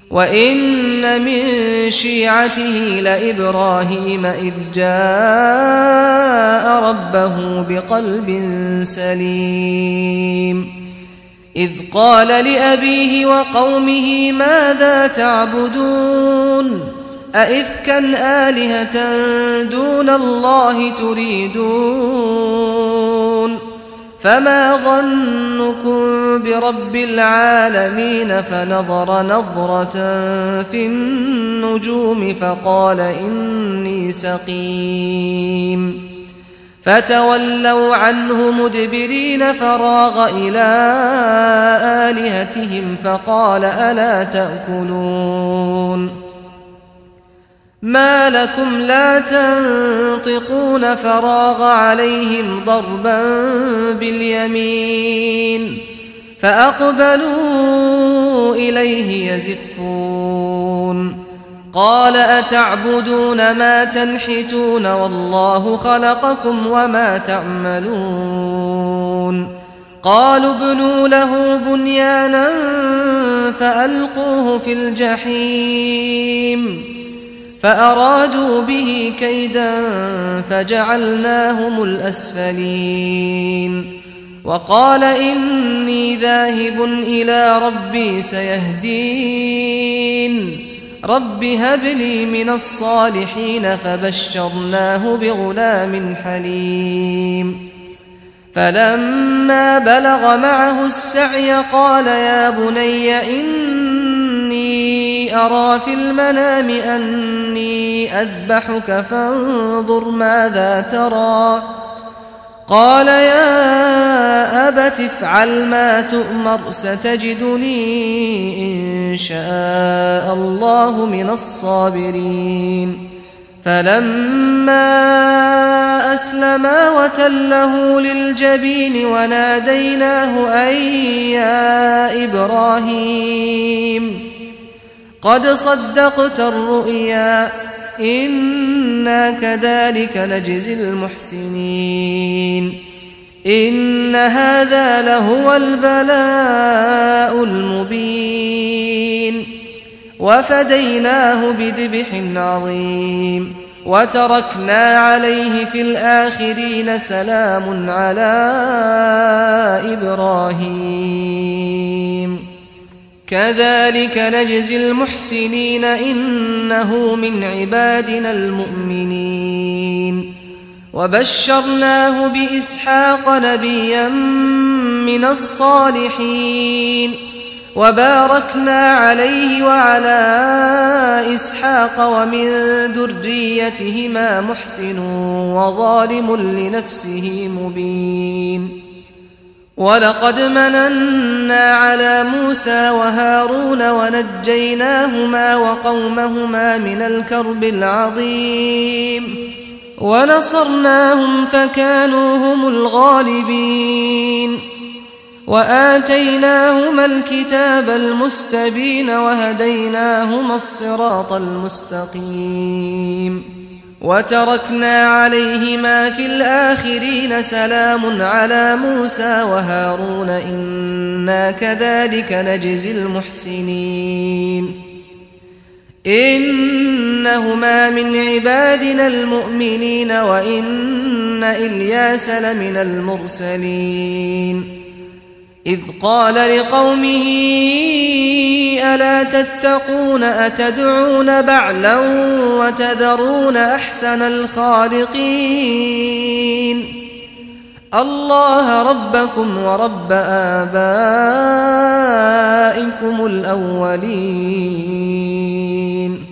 وإن من شيعته لإبراهيم إذ جاء ربه بقلب سليم إذ قال لأبيه وقومه ماذا تعبدون أئفكا آلهة دون الله تريدون فما ظنكم برب العالمين فنظر نظرة في النجوم فقال إني سقيم فتولوا عنه مدبرين فراغ إلى آلهتهم فقال ألا تأكلون ما لكم لا تنطقون فراغ عليهم ضربا باليمين فأقبلوا إليه يزفون قال أتعبدون ما تنحتون والله خلقكم وما تعملون قالوا ابنوا له بنيانا فألقوه في الجحيم فأرادوا به كيدا فجعلناهم الأسفلين وقال إني ذاهب إلى ربي سيهدين رب هب لي من الصالحين فبشرناه بغلام حليم فلما بلغ معه السعي قال يا بني إني أرى في المنام أني أذبحك فانظر ماذا ترى قال يا أبت افعل ما تؤمر ستجدني إن شاء الله من الصابرين فلما أسلما وتله للجبين وناديناه أن يا إبراهيم قد صدقت الرؤيا إنا كذلك نجزي المحسنين إن هذا لهو البلاء المبين وفديناه بذبح عظيم وتركنا عليه في الآخرين سلام على إبراهيم كذلك نجزي المحسنين إنه من عبادنا المؤمنين وبشرناه بإسحاق نبيا من الصالحين وباركنا عليه وعلى إسحاق ومن ذريتهما محسن وظالم لنفسه مبين ولقد مننا على موسى وهارون ونجيناهما وقومهما من الكرب العظيم ونصرناهم فكانوا هم الغالبين وآتيناهما الكتاب المستبين وهديناهما الصراط المستقيم وتركنا عليهما في الآخرين سلام على موسى وهارون إنا كذلك نجزي المحسنين إنهما من عبادنا المؤمنين وإن إلياس لمن المرسلين إذ قال لقومه ألا تتقون أتدعون بعلا وتذرون أحسن الخالقين الله ربكم ورب آبائكم الأولين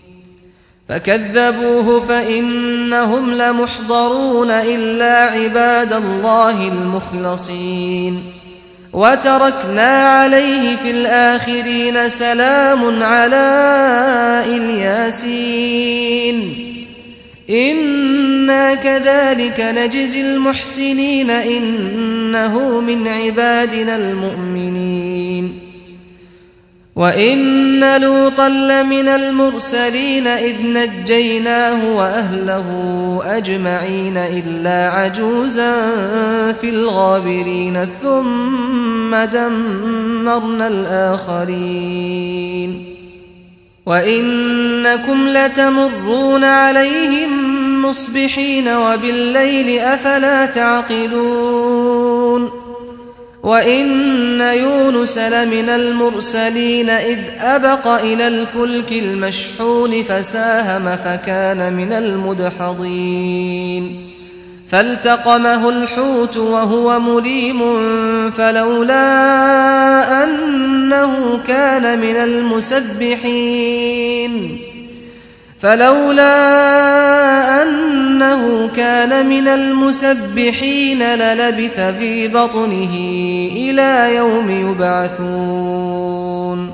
فكذبوه فإنهم لمحضرون إلا عباد الله المخلصين وتركنا عليه في الآخرين سلام على الياسين إنا كذلك نجزي المحسنين إنه من عبادنا المؤمنين وإن لوطا لمن المرسلين إذ نجيناه وأهله أجمعين إلا عجوزا في الغابرين ثم دمرنا الآخرين وإنكم لتمرون عليهم مصبحين وبالليل أفلا تعقلون وإن يونس لمن المرسلين إذ أبق إلى الفلك المشحون فساهم فكان من المدحضين فالتقمه الحوت وهو مليم فلولا أنه كان من المسبحين للبث في بطنه إلى يوم يبعثون